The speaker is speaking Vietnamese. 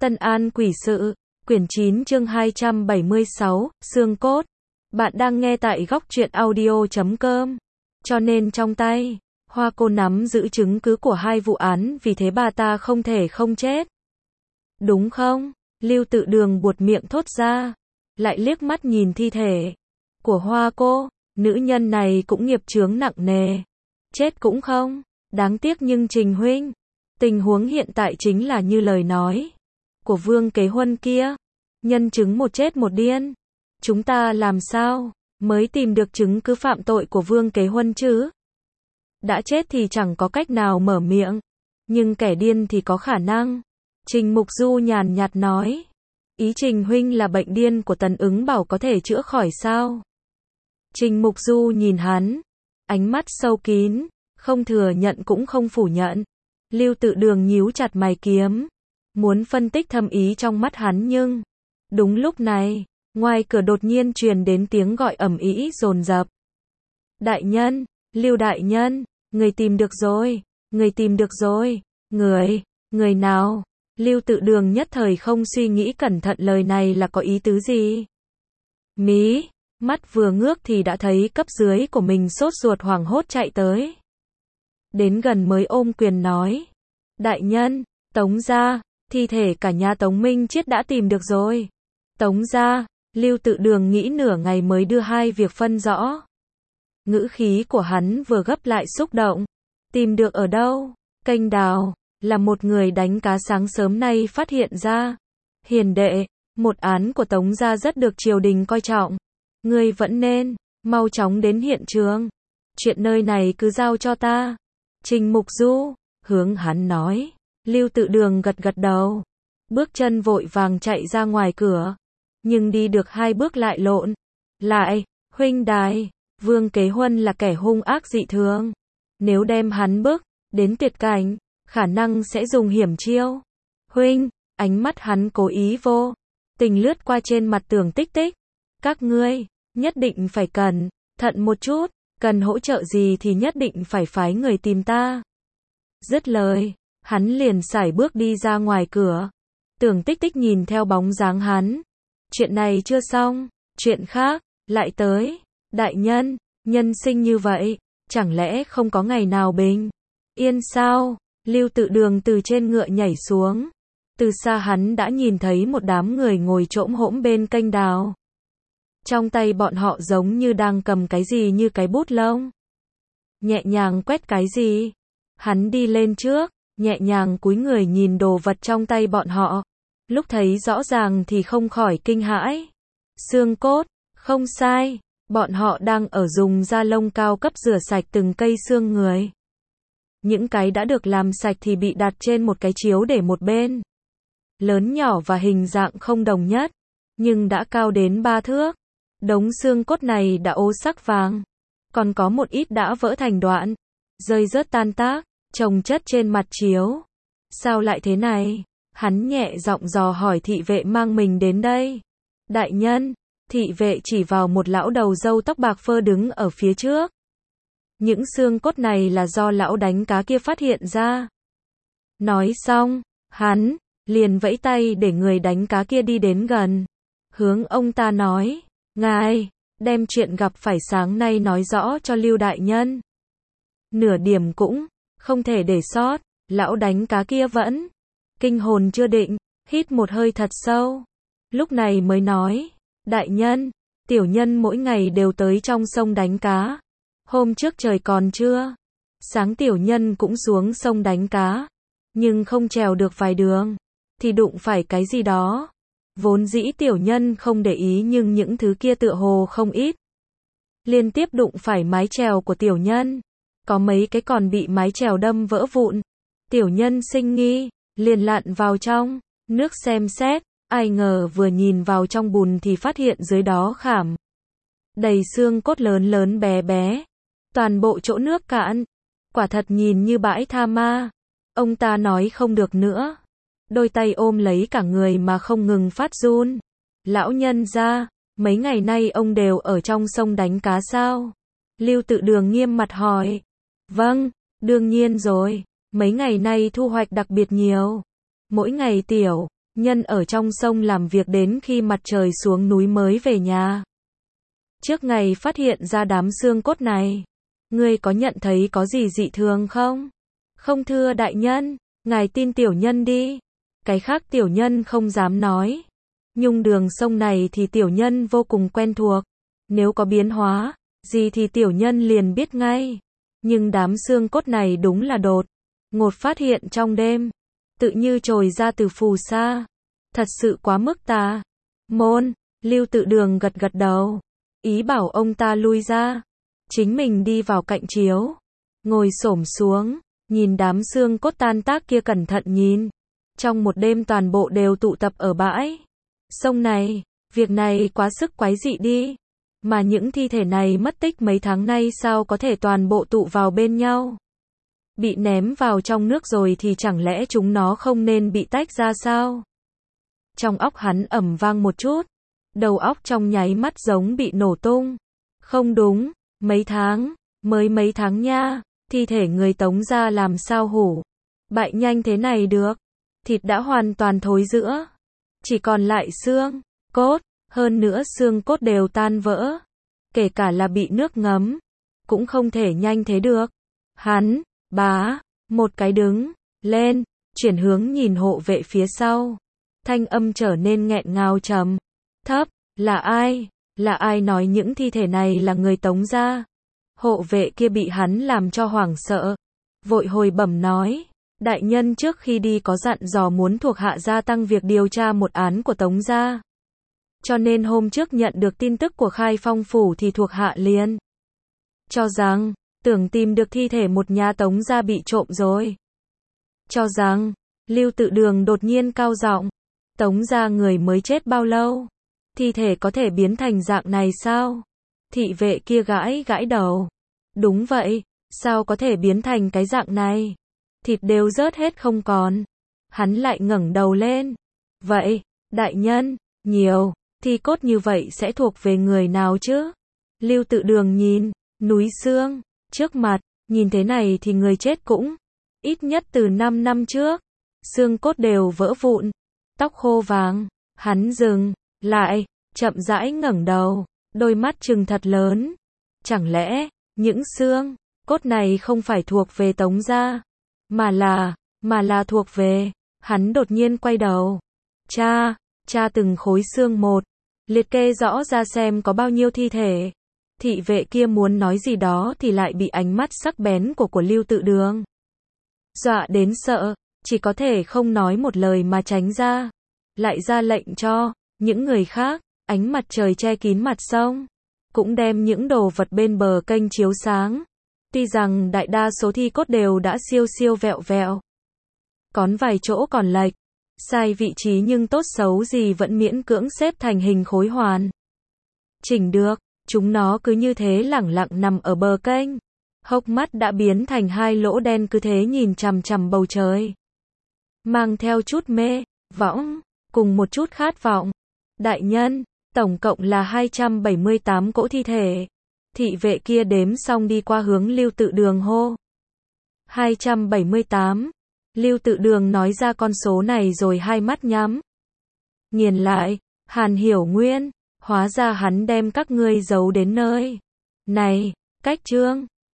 Tân An Quỷ Sự, quyển 9 chương 276, xương cốt. Bạn đang nghe tại góc truyện audio.com. Cho nên trong tay, Hoa cô nắm giữ chứng cứ của hai vụ án, vì thế bà ta không thể không chết. Đúng không? Lưu Tự Đường buột miệng thốt ra, lại liếc mắt nhìn thi thể của Hoa cô, nữ nhân này cũng nghiệp chướng nặng nề. Chết cũng không, đáng tiếc nhưng Trình huynh, tình huống hiện tại chính là như lời nói của Vương Kế Huân kia, nhân chứng một chết một điên. Chúng ta làm sao mới tìm được chứng cứ phạm tội của Vương Kế Huân chứ? Đã chết thì chẳng có cách nào mở miệng, nhưng kẻ điên thì có khả năng. Trình Mục Du nhàn nhạt nói, ý Trình huynh là bệnh điên của Tần Ứng Bảo có thể chữa khỏi sao? Trình Mục Du nhìn hắn, ánh mắt sâu kín, không thừa nhận cũng không phủ nhận. Lưu Tự Đường nhíu chặt mày kiếm, muốn phân tích thâm ý trong mắt hắn, nhưng đúng lúc này, ngoài cửa đột nhiên truyền đến tiếng gọi ầm ĩ dồn dập. Đại nhân, Lưu đại nhân, người tìm được rồi, người tìm được rồi. Người nào? Lưu Tự Đường nhất thời không suy nghĩ cẩn thận lời này là có ý tứ gì. Mắt vừa ngước thì đã thấy cấp dưới của mình sốt ruột hoảng hốt chạy tới. Đến gần mới ôm quyền nói, đại nhân, Tống gia, thi thể cả nhà Tống Minh Chiết đã tìm được rồi. Tống gia, Lưu Tự Đường nghĩ nửa ngày mới đưa hai việc phân rõ. Ngữ khí của hắn vừa gấp lại xúc động. Tìm được ở đâu? Kênh đào, là một người đánh cá sáng sớm nay phát hiện ra. Hiền đệ, một án của Tống gia rất được triều đình coi trọng. Ngươi vẫn nên mau chóng đến hiện trường. Chuyện nơi này cứ giao cho ta. Trình Mục Du hướng hắn nói. Lưu Tự Đường gật gật đầu, bước chân vội vàng chạy ra ngoài cửa, nhưng đi được hai bước lại lộn lại. Huynh đài, Vương Kế Huân là kẻ hung ác dị thường, nếu đem hắn bức đến tuyệt cảnh, khả năng sẽ dùng hiểm chiêu. Huynh, ánh mắt hắn cố ý vô tình lướt qua trên mặt tường Tích Tích. Các ngươi nhất định phải cẩn thận một chút, cần hỗ trợ gì thì nhất định phải phái người tìm ta. Dứt lời, hắn liền sải bước đi ra ngoài cửa. Tưởng Tích Tích nhìn theo bóng dáng hắn. Chuyện này chưa xong, chuyện khác lại tới. Đại nhân, nhân sinh như vậy, chẳng lẽ không có ngày nào bình yên sao? Lưu Tự Đường từ trên ngựa nhảy xuống. Từ xa hắn đã nhìn thấy một đám người ngồi chỗm hỗm bên kênh đào. Trong tay bọn họ giống như đang cầm cái gì như cái bút lông, nhẹ nhàng quét cái gì. Hắn đi lên trước, nhẹ nhàng cúi người nhìn đồ vật trong tay bọn họ. Lúc thấy rõ ràng thì không khỏi kinh hãi. Xương cốt, không sai, bọn họ đang ở dùng da lông cao cấp rửa sạch từng cây xương người. Những cái đã được làm sạch thì bị đặt trên một cái chiếu để một bên. Lớn nhỏ và hình dạng không đồng nhất, nhưng đã cao đến 3 thước. Đống xương cốt này đã ố sắc vàng, còn có một ít đã vỡ thành đoạn, rơi rớt tan tác, chồng chất trên mặt chiếu. Sao lại thế này? Hắn nhẹ giọng dò hỏi thị vệ mang mình đến đây. Đại nhân, thị vệ chỉ vào một lão đầu râu tóc bạc phơ đứng ở phía trước. Những xương cốt này là do lão đánh cá kia phát hiện ra. Nói xong, hắn liền vẫy tay để người đánh cá kia đi đến gần. Hướng ông ta nói, ngài, đem chuyện gặp phải sáng nay nói rõ cho Lưu đại nhân. Nửa điểm cũng không thể để sót. Lão đánh cá kia vẫn kinh hồn chưa định, hít một hơi thật sâu. Lúc này mới nói, đại nhân, tiểu nhân mỗi ngày đều tới trong sông đánh cá. Hôm trước trời còn trưa, sáng tiểu nhân cũng xuống sông đánh cá, nhưng không trèo được vài đường, thì đụng phải cái gì đó. Vốn dĩ tiểu nhân không để ý nhưng những thứ kia tựa hồ không ít. Liên tiếp đụng phải mái chèo của tiểu nhân, có mấy cái còn bị mái chèo đâm vỡ vụn. Tiểu nhân sinh nghi, liền lặn vào trong nước xem xét, ai ngờ vừa nhìn vào trong bùn thì phát hiện dưới đó khảm đầy xương cốt lớn lớn bé bé, toàn bộ chỗ nước cạn, quả thật nhìn như bãi tha ma. Ông ta nói không được nữa, đôi tay ôm lấy cả người mà không ngừng phát run. Lão nhân gia, mấy ngày nay ông đều ở trong sông đánh cá sao? Lưu Tự Đường nghiêm mặt hỏi. Vâng, đương nhiên rồi, mấy ngày nay thu hoạch đặc biệt nhiều. Mỗi ngày tiểu nhân ở trong sông làm việc đến khi mặt trời xuống núi mới về nhà. Trước ngày phát hiện ra đám xương cốt này, ngươi có nhận thấy có gì dị thường không? Không thưa đại nhân, ngài tin tiểu nhân đi. Cái khác tiểu nhân không dám nói. Nhưng đường sông này thì tiểu nhân vô cùng quen thuộc. Nếu có biến hóa gì thì tiểu nhân liền biết ngay. Nhưng đám xương cốt này đúng là đột ngột phát hiện trong đêm, tự như trồi ra từ phù sa. Thật sự quá mức tà môn. Lưu Tự Đường gật gật đầu, ý bảo ông ta lui ra. Chính mình đi vào cạnh chiếu, ngồi xổm xuống, nhìn đám xương cốt tan tác kia cẩn thận nhìn. Trong một đêm toàn bộ đều tụ tập ở bãi sông này, việc này quá sức quái dị đi. Mà những thi thể này mất tích mấy tháng nay sao có thể toàn bộ tụ vào bên nhau? Bị ném vào trong nước rồi thì chẳng lẽ chúng nó không nên bị tách ra sao? Trong óc hắn ầm vang một chút, đầu óc trong nháy mắt giống bị nổ tung. Không đúng, mấy tháng, mới mấy tháng nha, thi thể người Tống gia làm sao hủ bại nhanh thế này được? Thịt đã hoàn toàn thối rữa, chỉ còn lại xương cốt, hơn nữa xương cốt đều tan vỡ, kể cả là bị nước ngấm, cũng không thể nhanh thế được. Hắn, bá, một cái đứng lên, chuyển hướng nhìn hộ vệ phía sau. Thanh âm trở nên nghẹn ngào trầm thấp, là ai? Là ai nói những thi thể này là người Tống gia? Hộ vệ kia bị hắn làm cho hoảng sợ, vội hồi bẩm nói, đại nhân trước khi đi có dặn dò muốn thuộc hạ gia tăng việc điều tra một án của Tống gia. Cho nên hôm trước nhận được tin tức của Khai Phong phủ thì thuộc hạ liền cho rằng, tưởng tìm được thi thể một nhà Tống gia bị trộm rồi. Cho rằng, Lưu Tự Đường đột nhiên cao giọng, Tống gia người mới chết bao lâu? Thi thể có thể biến thành dạng này sao? Thị vệ kia gãi gãi đầu. Đúng vậy, sao có thể biến thành cái dạng này? Thịt đều rớt hết không còn. Hắn lại ngẩng đầu lên. Vậy, đại nhân, nhiều thi cốt như vậy sẽ thuộc về người nào chứ? Lưu Tự Đường nhìn núi xương trước mặt, nhìn thế này thì người chết cũng ít nhất từ 5 năm trước. Xương cốt đều vỡ vụn, tóc khô vàng. Hắn dừng lại, chậm rãi ngẩng đầu, đôi mắt trừng thật lớn. Chẳng lẽ những xương cốt này không phải thuộc về Tống gia, mà là thuộc về. Hắn đột nhiên quay đầu. Cha từng khối xương một, liệt kê rõ ra xem có bao nhiêu thi thể. Thị vệ kia muốn nói gì đó thì lại bị ánh mắt sắc bén của Lưu Tự Đường dọa đến sợ, chỉ có thể không nói một lời mà tránh ra. Lại ra lệnh cho những người khác, ánh mặt trời che kín mặt sông, cũng đem những đồ vật bên bờ kênh chiếu sáng. Tuy rằng đại đa số thi cốt đều đã siêu vẹo vẹo, còn vài chỗ còn lệch sai vị trí, nhưng tốt xấu gì vẫn miễn cưỡng xếp thành hình khối hoàn chỉnh được. Chúng nó cứ như thế lẳng lặng nằm ở bờ kênh, hốc mắt đã biến thành hai lỗ đen cứ thế nhìn chằm chằm bầu trời, mang theo chút mê võng cùng một chút khát vọng. Đại nhân, tổng cộng là 278 cỗ thi thể. Thị vệ kia đếm xong đi qua hướng Lưu Tự Đường hô. 278. Lưu Tự Đường nói ra con số này rồi hai mắt nhắm nghiền lại. Hàn Hiểu Nguyên, hóa ra hắn đem các ngươi giấu đến nơi này. Cách chương